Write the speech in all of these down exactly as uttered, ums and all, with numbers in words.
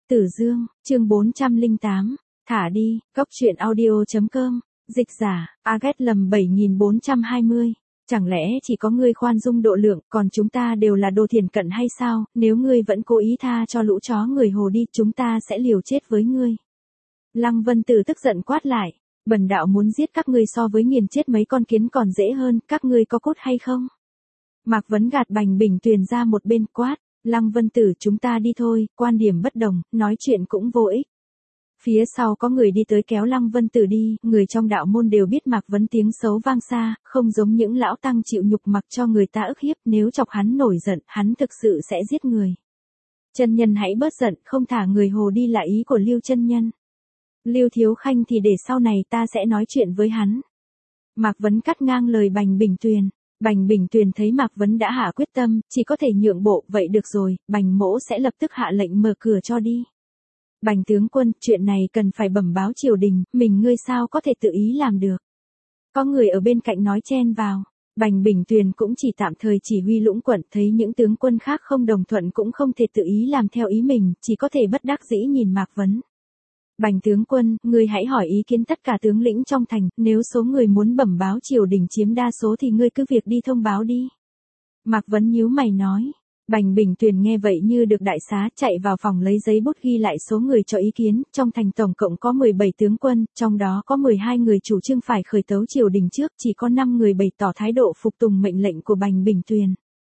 Tử Dương, chương bốn trăm lẻ tám, thả đi, cốc truyện audio.com, dịch giả, Aget lầm bảy nghìn bốn trăm hai mươi. Chẳng lẽ chỉ có ngươi khoan dung độ lượng, còn chúng ta đều là đồ thiển cận hay sao? Nếu ngươi vẫn cố ý tha cho lũ chó người hồ đi, chúng ta sẽ liều chết với ngươi. Lăng Vân Tử tức giận quát lại, bần đạo muốn giết các ngươi so với nghiền chết mấy con kiến còn dễ hơn, các ngươi có cốt hay không? Mạc Vấn gạt Bành Bình Tuyền ra một bên quát, Lăng Vân Tử, chúng ta đi thôi, quan điểm bất đồng, nói chuyện cũng vô ích. Phía sau có người đi tới kéo Lăng Vân Tử đi, người trong đạo môn đều biết Mạc Vấn tiếng xấu vang xa, không giống những lão tăng chịu nhục mặc cho người ta ức hiếp, nếu chọc hắn nổi giận, hắn thực sự sẽ giết người. Chân nhân hãy bớt giận, không thả người hồ đi là ý của Lưu chân nhân. Lưu Thiếu Khanh thì để sau này ta sẽ nói chuyện với hắn. Mạc Vấn cắt ngang lời Bành Bình Tuyền. Bành Bình Tuyền thấy Mạc Vấn đã hạ quyết tâm, chỉ có thể nhượng bộ, vậy được rồi, Bành mỗ sẽ lập tức hạ lệnh mở cửa cho đi. Bành tướng quân, chuyện này cần phải bẩm báo triều đình, mình ngươi sao có thể tự ý làm được. Có người ở bên cạnh nói chen vào, Bành Bình Tuyền cũng chỉ tạm thời chỉ huy lũng quận, thấy những tướng quân khác không đồng thuận cũng không thể tự ý làm theo ý mình, chỉ có thể bất đắc dĩ nhìn Mạc Vấn. Bành tướng quân, ngươi hãy hỏi ý kiến tất cả tướng lĩnh trong thành, nếu số người muốn bẩm báo triều đình chiếm đa số thì ngươi cứ việc đi thông báo đi. Mạc Vấn nhíu mày nói. Bành Bình Tuyền nghe vậy như được đại xá, chạy vào phòng lấy giấy bút ghi lại số người cho ý kiến, trong thành tổng cộng có mười bảy tướng quân, trong đó có mười hai người chủ trương phải khởi tấu triều đình trước, chỉ có năm người bày tỏ thái độ phục tùng mệnh lệnh của Bành Bình Tuyền.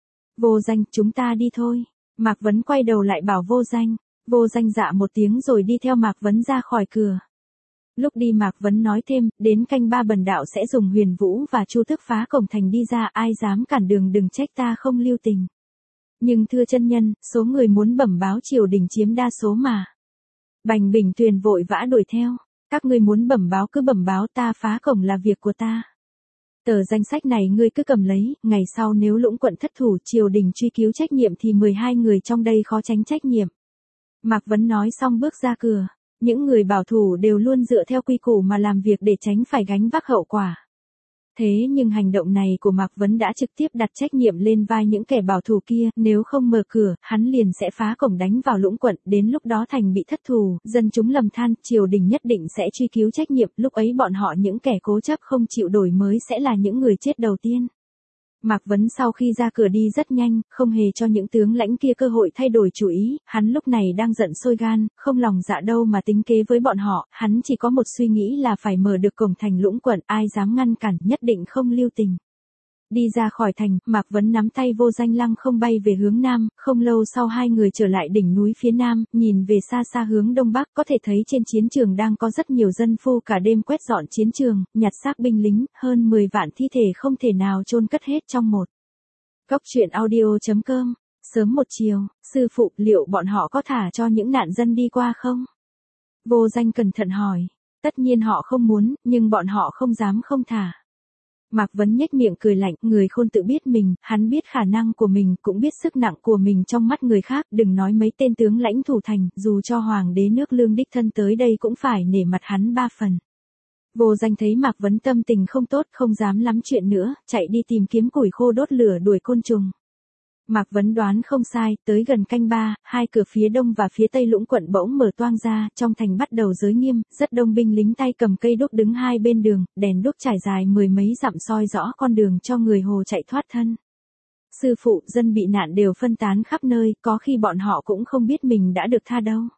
Vô Danh, chúng ta đi thôi. Mạc Vấn quay đầu lại bảo Vô Danh. Vô Danh dạ một tiếng rồi đi theo Mạc Vấn ra khỏi cửa. Lúc đi Mạc Vấn nói thêm, đến canh ba bần đạo sẽ dùng Huyền Vũ và Chu Thức phá cổng thành đi ra, ai dám cản đường đừng trách ta không lưu tình. Nhưng thưa chân nhân, số người muốn bẩm báo triều đình chiếm đa số mà. Bành Bình Tuyền vội vã đuổi theo, các ngươi muốn bẩm báo cứ bẩm báo, ta phá cổng là việc của ta. Tờ danh sách này ngươi cứ cầm lấy, ngày sau nếu lũng quận thất thủ triều đình truy cứu trách nhiệm thì mười hai người trong đây khó tránh trách nhiệm. Mạc Vấn nói xong bước ra cửa, những người bảo thủ đều luôn dựa theo quy củ mà làm việc để tránh phải gánh vác hậu quả. Thế nhưng hành động này của Mạc Vấn đã trực tiếp đặt trách nhiệm lên vai những kẻ bảo thủ kia, nếu không mở cửa, hắn liền sẽ phá cổng đánh vào lũng quận, đến lúc đó thành bị thất thù, dân chúng lầm than, triều đình nhất định sẽ truy cứu trách nhiệm, lúc ấy bọn họ những kẻ cố chấp không chịu đổi mới sẽ là những người chết đầu tiên. Mạc Vấn sau khi ra cửa đi rất nhanh, không hề cho những tướng lãnh kia cơ hội thay đổi chủ ý, hắn lúc này đang giận sôi gan, không lòng dạ đâu mà tính kế với bọn họ, hắn chỉ có một suy nghĩ là phải mở được cổng thành lũng quận, ai dám ngăn cản, nhất định không lưu tình. Đi ra khỏi thành, Mạc Vấn nắm tay Vô Danh lăng không bay về hướng nam, không lâu sau hai người trở lại đỉnh núi phía nam, nhìn về xa xa hướng đông bắc, có thể thấy trên chiến trường đang có rất nhiều dân phu cả đêm quét dọn chiến trường, nhặt xác binh lính, hơn mười vạn thi thể không thể nào chôn cất hết trong một. Cốc truyện audio.com, sớm một chiều, sư phụ, liệu bọn họ có thả cho những nạn dân đi qua không? Vô Danh cẩn thận hỏi, tất nhiên họ không muốn, nhưng bọn họ không dám không thả. Mạc Vấn nhếch miệng cười lạnh, người khôn tự biết mình, hắn biết khả năng của mình, cũng biết sức nặng của mình trong mắt người khác, đừng nói mấy tên tướng lãnh thủ thành, dù cho hoàng đế nước Lương đích thân tới đây cũng phải nể mặt hắn ba phần. Vô Danh thấy Mạc Vấn tâm tình không tốt, không dám lắm chuyện nữa, chạy đi tìm kiếm củi khô đốt lửa đuổi côn trùng. Mạc Vấn đoán không sai, tới gần canh ba, hai cửa phía đông và phía tây lũng quận bỗng mở toang ra, trong thành bắt đầu giới nghiêm, rất đông binh lính tay cầm cây đuốc đứng hai bên đường, đèn đuốc trải dài mười mấy dặm soi rõ con đường cho người hồ chạy thoát thân. Sư phụ, dân bị nạn đều phân tán khắp nơi, có khi bọn họ cũng không biết mình đã được tha đâu.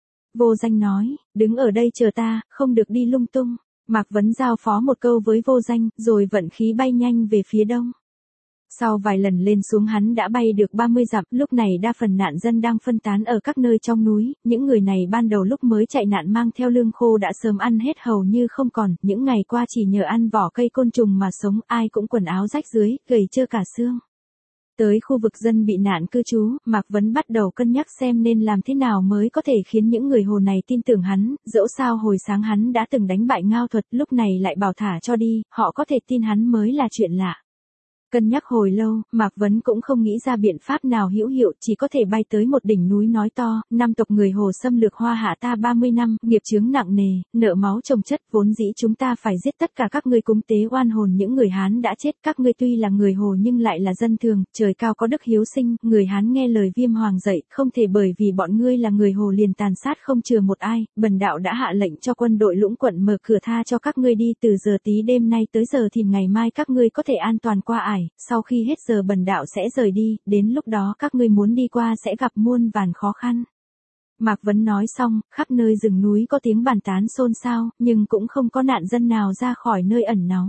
Vô Danh nói, đứng ở đây chờ ta, không được đi lung tung. Mạc Vấn giao phó một câu với Vô Danh, rồi vận khí bay nhanh về phía đông. Sau vài lần lên xuống hắn đã bay được ba mươi dặm, lúc này đa phần nạn dân đang phân tán ở các nơi trong núi, những người này ban đầu lúc mới chạy nạn mang theo lương khô đã sớm ăn hết hầu như không còn, những ngày qua chỉ nhờ ăn vỏ cây côn trùng mà sống, ai cũng quần áo rách rưới, gầy trơ cả xương. Tới khu vực dân bị nạn cư trú, Mạc Vấn bắt đầu cân nhắc xem nên làm thế nào mới có thể khiến những người hồ này tin tưởng hắn, dẫu sao hồi sáng hắn đã từng đánh bại Ngao Thuật, lúc này lại bảo thả cho đi, họ có thể tin hắn mới là chuyện lạ. Cân nhắc hồi lâu, Mạc Vấn cũng không nghĩ ra biện pháp nào hữu hiệu, chỉ có thể bay tới một đỉnh núi nói to, năm tộc người Hồ xâm lược Hoa Hạ ta ba mươi năm, nghiệp chướng nặng nề, nợ máu chồng chất, vốn dĩ chúng ta phải giết tất cả các ngươi cúng tế oan hồn những người Hán đã chết, các ngươi tuy là người Hồ nhưng lại là dân thường, trời cao có đức hiếu sinh, người Hán nghe lời Viêm Hoàng dạy, không thể bởi vì bọn ngươi là người Hồ liền tàn sát không chừa một ai, bần đạo đã hạ lệnh cho quân đội Lũng quận mở cửa tha cho các ngươi đi, từ giờ tí đêm nay tới giờ thì ngày mai các ngươi có thể an toàn qua ải, sau khi hết giờ bần đạo sẽ rời đi, đến lúc đó các ngươi muốn đi qua sẽ gặp muôn vàn khó khăn. Mạc Vấn nói xong, khắp nơi rừng núi có tiếng bàn tán xôn xao, nhưng cũng không có nạn dân nào ra khỏi nơi ẩn náu.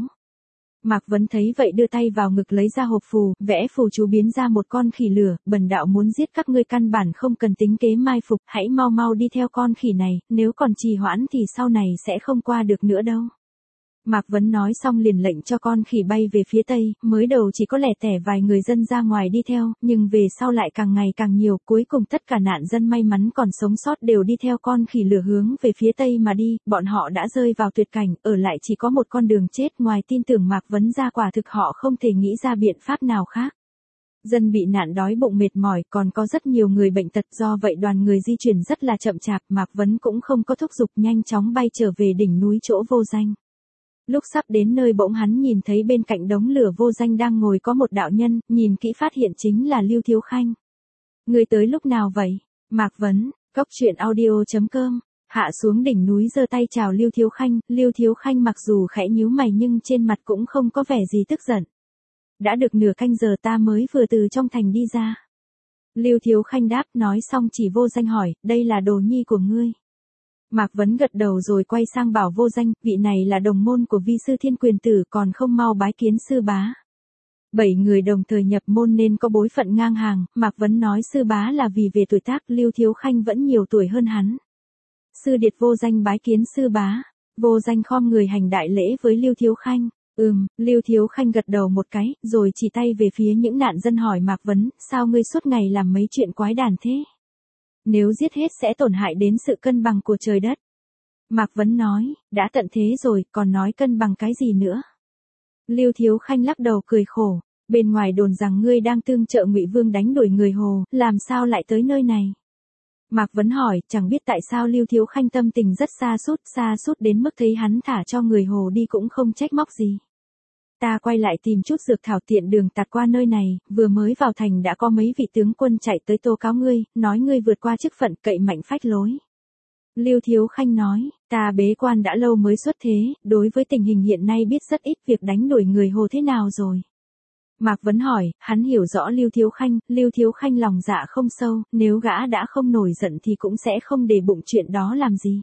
Mạc Vấn thấy vậy đưa tay vào ngực lấy ra hộp phù, vẽ phù chú biến ra một con khỉ lửa, bần đạo muốn giết các ngươi căn bản không cần tính kế mai phục, hãy mau mau đi theo con khỉ này, nếu còn trì hoãn thì sau này sẽ không qua được nữa đâu. Mạc Vấn nói xong liền lệnh cho con khỉ bay về phía tây, mới đầu chỉ có lẻ tẻ vài người dân ra ngoài đi theo, nhưng về sau lại càng ngày càng nhiều, cuối cùng tất cả nạn dân may mắn còn sống sót đều đi theo con khỉ lửa hướng về phía tây mà đi, bọn họ đã rơi vào tuyệt cảnh, ở lại chỉ có một con đường chết, ngoài tin tưởng Mạc Vấn ra quả thực họ không thể nghĩ ra biện pháp nào khác. Dân bị nạn đói bụng mệt mỏi, còn có rất nhiều người bệnh tật, do vậy đoàn người di chuyển rất là chậm chạp, Mạc Vấn cũng không có thúc giục, nhanh chóng bay trở về đỉnh núi chỗ vô danh. Lúc sắp đến nơi bỗng hắn nhìn thấy bên cạnh đống lửa vô danh đang ngồi có một đạo nhân, nhìn kỹ phát hiện chính là Lưu Thiếu Khanh. Người tới lúc nào vậy? Mạc Vấn, cốc truyện audio chấm com, hạ xuống đỉnh núi giơ tay chào Lưu Thiếu Khanh, Lưu Thiếu Khanh mặc dù khẽ nhíu mày nhưng trên mặt cũng không có vẻ gì tức giận. Đã được nửa canh giờ ta mới vừa từ trong thành đi ra. Lưu Thiếu Khanh đáp, nói xong chỉ vô danh hỏi, đây là đồ nhi của ngươi. Mạc Vấn gật đầu rồi quay sang bảo vô danh, vị này là đồng môn của vi sư Thiên Quyền Tử, còn không mau bái kiến sư bá. Bảy người đồng thời nhập môn nên có bối phận ngang hàng, Mạc Vấn nói sư bá là vì về tuổi tác, Lưu Thiếu Khanh vẫn nhiều tuổi hơn hắn. Sư điệt vô danh bái kiến sư bá, vô danh khom người hành đại lễ với Lưu Thiếu Khanh. Ừm, Lưu Thiếu Khanh gật đầu một cái, rồi chỉ tay về phía những nạn dân hỏi Mạc Vấn, sao ngươi suốt ngày làm mấy chuyện quái đản thế? Nếu giết hết sẽ tổn hại đến sự cân bằng của trời đất. Mạc Vấn nói, đã tận thế rồi, còn nói cân bằng cái gì nữa? Lưu Thiếu Khanh lắc đầu cười khổ, bên ngoài đồn rằng ngươi đang tương trợ Ngụy Vương đánh đuổi người Hồ, làm sao lại tới nơi này? Mạc Vấn hỏi, chẳng biết tại sao Lưu Thiếu Khanh tâm tình rất xa sút, xa sút đến mức thấy hắn thả cho người Hồ đi cũng không trách móc gì. Ta quay lại tìm chút dược thảo tiện đường tạt qua nơi này, vừa mới vào thành đã có mấy vị tướng quân chạy tới tố cáo ngươi, nói ngươi vượt qua chức phận, cậy mạnh phách lối. Lưu Thiếu Khanh nói, ta bế quan đã lâu mới xuất thế, đối với tình hình hiện nay biết rất ít việc đánh đuổi người Hồ thế nào rồi. Mạc Vấn hỏi, hắn hiểu rõ Lưu Thiếu Khanh, Lưu Thiếu Khanh lòng dạ không sâu, nếu gã đã không nổi giận thì cũng sẽ không để bụng chuyện đó làm gì.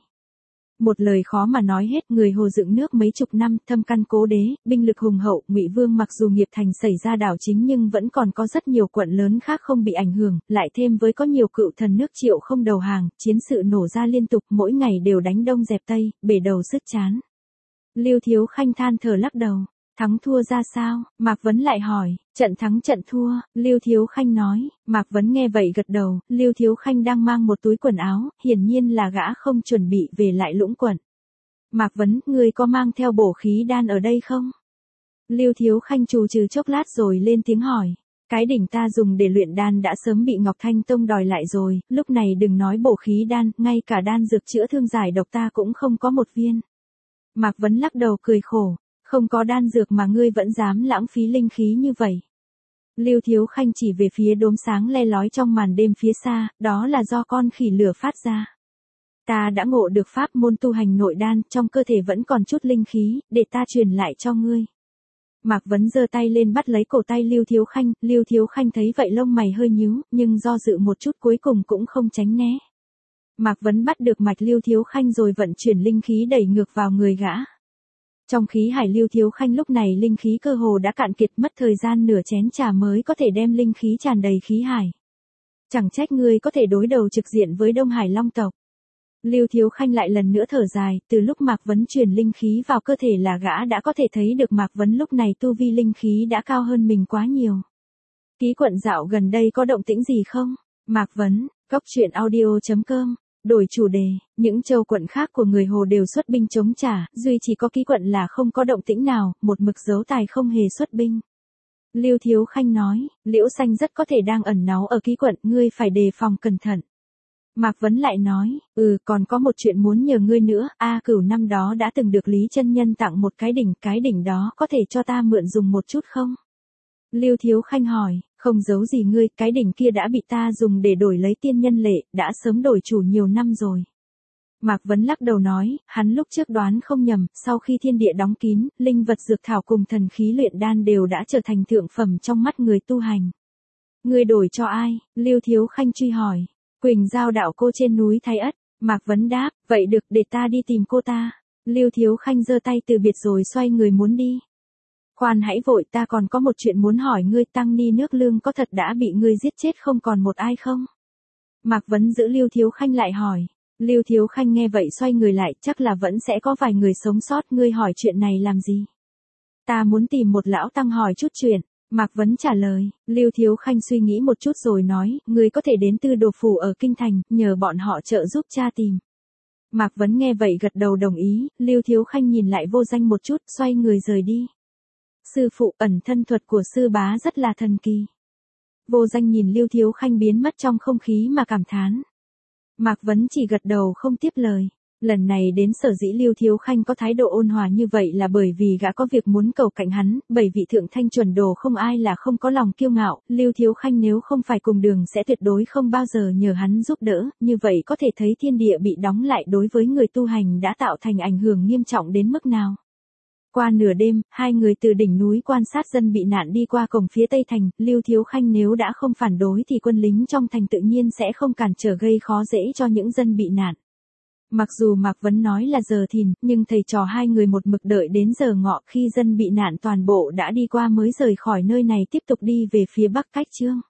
Một lời khó mà nói hết, người Hồ dựng nước mấy chục năm, thâm căn cố đế, binh lực hùng hậu, Ngụy Vương mặc dù nghiệp thành xảy ra đảo chính nhưng vẫn còn có rất nhiều quận lớn khác không bị ảnh hưởng, lại thêm với có nhiều cựu thần nước Triệu không đầu hàng, chiến sự nổ ra liên tục, mỗi ngày đều đánh đông dẹp tây, bể đầu sứt chán. Lưu Thiếu Khanh than thở lắc đầu. Thắng thua ra sao? Mạc Vấn lại hỏi, trận thắng trận thua, Lưu Thiếu Khanh nói, Mạc Vấn nghe vậy gật đầu, Lưu Thiếu Khanh đang mang một túi quần áo, hiển nhiên là gã không chuẩn bị về lại Lũng quận. Mạc Vấn, ngươi có mang theo bổ khí đan ở đây không? Lưu Thiếu Khanh trù trừ chốc lát rồi lên tiếng hỏi, cái đỉnh ta dùng để luyện đan đã sớm bị Ngọc Thanh Tông đòi lại rồi, lúc này đừng nói bổ khí đan, ngay cả đan dược chữa thương giải độc ta cũng không có một viên. Mạc Vấn lắc đầu cười khổ. Không có đan dược mà ngươi vẫn dám lãng phí linh khí như vậy. Lưu Thiếu Khanh chỉ về phía đốm sáng le lói trong màn đêm phía xa, đó là do con khỉ lửa phát ra. Ta đã ngộ được pháp môn tu hành nội đan, trong cơ thể vẫn còn chút linh khí, để ta truyền lại cho ngươi. Mạc Vấn giơ tay lên bắt lấy cổ tay Lưu Thiếu Khanh, Lưu Thiếu Khanh thấy vậy lông mày hơi nhíu, nhưng do dự một chút cuối cùng cũng không tránh né. Mạc Vấn bắt được mạch Lưu Thiếu Khanh rồi vận chuyển linh khí đẩy ngược vào người gã. Trong khí hải Lưu Thiếu Khanh lúc này linh khí cơ hồ đã cạn kiệt, mất thời gian nửa chén trà mới có thể đem linh khí tràn đầy khí hải. Chẳng trách ngươi có thể đối đầu trực diện với Đông Hải Long tộc. Lưu Thiếu Khanh lại lần nữa thở dài, từ lúc Mạc Vấn truyền linh khí vào cơ thể là gã đã có thể thấy được Mạc Vấn lúc này tu vi linh khí đã cao hơn mình quá nhiều. Ký quận dạo gần đây có động tĩnh gì không? Mạc Vấn, cốc truyện audio chấm com. Đổi chủ đề, những châu quận khác của người Hồ đều xuất binh chống trả, duy chỉ có Ký quận là không có động tĩnh nào, một mực giấu tài không hề xuất binh. Lưu Thiếu Khanh nói, Liễu Xanh rất có thể đang ẩn náu ở ký quận, ngươi phải đề phòng cẩn thận. Mạc Vấn lại nói, ừ còn có một chuyện muốn nhờ ngươi nữa, A Cửu năm đó đã từng được Lý chân nhân tặng một cái đỉnh, cái đỉnh đó có thể cho ta mượn dùng một chút không? Lưu Thiếu Khanh hỏi, không giấu gì ngươi, cái đỉnh kia đã bị ta dùng để đổi lấy tiên nhân lệ, đã sớm đổi chủ nhiều năm rồi. Mạc Vấn lắc đầu nói, hắn lúc trước đoán không nhầm, sau khi thiên địa đóng kín, linh vật dược thảo cùng thần khí luyện đan đều đã trở thành thượng phẩm trong mắt người tu hành. Ngươi đổi cho ai? Lưu Thiếu Khanh truy hỏi. Quỳnh Giao đạo cô trên núi Thái Ất. Mạc Vấn đáp, vậy được, để ta đi tìm cô ta. Lưu Thiếu Khanh giơ tay từ biệt rồi xoay người muốn đi. Khoan hãy vội, ta còn có một chuyện muốn hỏi ngươi, Tăng Ni Nước Lương có thật đã bị ngươi giết chết không còn một ai không? Mạc Vấn giữ Lưu Thiếu Khanh lại hỏi. Lưu Thiếu Khanh nghe vậy xoay người lại, chắc là vẫn sẽ có vài người sống sót, ngươi hỏi chuyện này làm gì? Ta muốn tìm một lão tăng hỏi chút chuyện. Mạc Vấn trả lời, Lưu Thiếu Khanh suy nghĩ một chút rồi nói, ngươi có thể đến Tư Đồ Phủ ở Kinh Thành, nhờ bọn họ trợ giúp cha tìm. Mạc Vấn nghe vậy gật đầu đồng ý, Lưu Thiếu Khanh nhìn lại Vô Danh một chút, xoay người rời đi. Sư phụ, ẩn thân thuật của sư bá rất là thần kỳ. Vô Danh nhìn Lưu Thiếu Khanh biến mất trong không khí mà cảm thán. Mạc Vấn chỉ gật đầu không tiếp lời. Lần này đến sở dĩ Lưu Thiếu Khanh có thái độ ôn hòa như vậy là bởi vì gã có việc muốn cầu cạnh hắn, bởi vị thượng thanh chuẩn đồ không ai là không có lòng kiêu ngạo, Lưu Thiếu Khanh nếu không phải cùng đường sẽ tuyệt đối không bao giờ nhờ hắn giúp đỡ, như vậy có thể thấy thiên địa bị đóng lại đối với người tu hành đã tạo thành ảnh hưởng nghiêm trọng đến mức nào. Qua nửa đêm, hai người từ đỉnh núi quan sát dân bị nạn đi qua cổng phía tây thành, Lưu Thiếu Khanh nếu đã không phản đối thì quân lính trong thành tự nhiên sẽ không cản trở gây khó dễ cho những dân bị nạn. Mặc dù Mạc Vấn nói là giờ thìn, nhưng thầy trò hai người một mực đợi đến giờ ngọ khi dân bị nạn toàn bộ đã đi qua mới rời khỏi nơi này tiếp tục đi về phía bắc Cách Chương.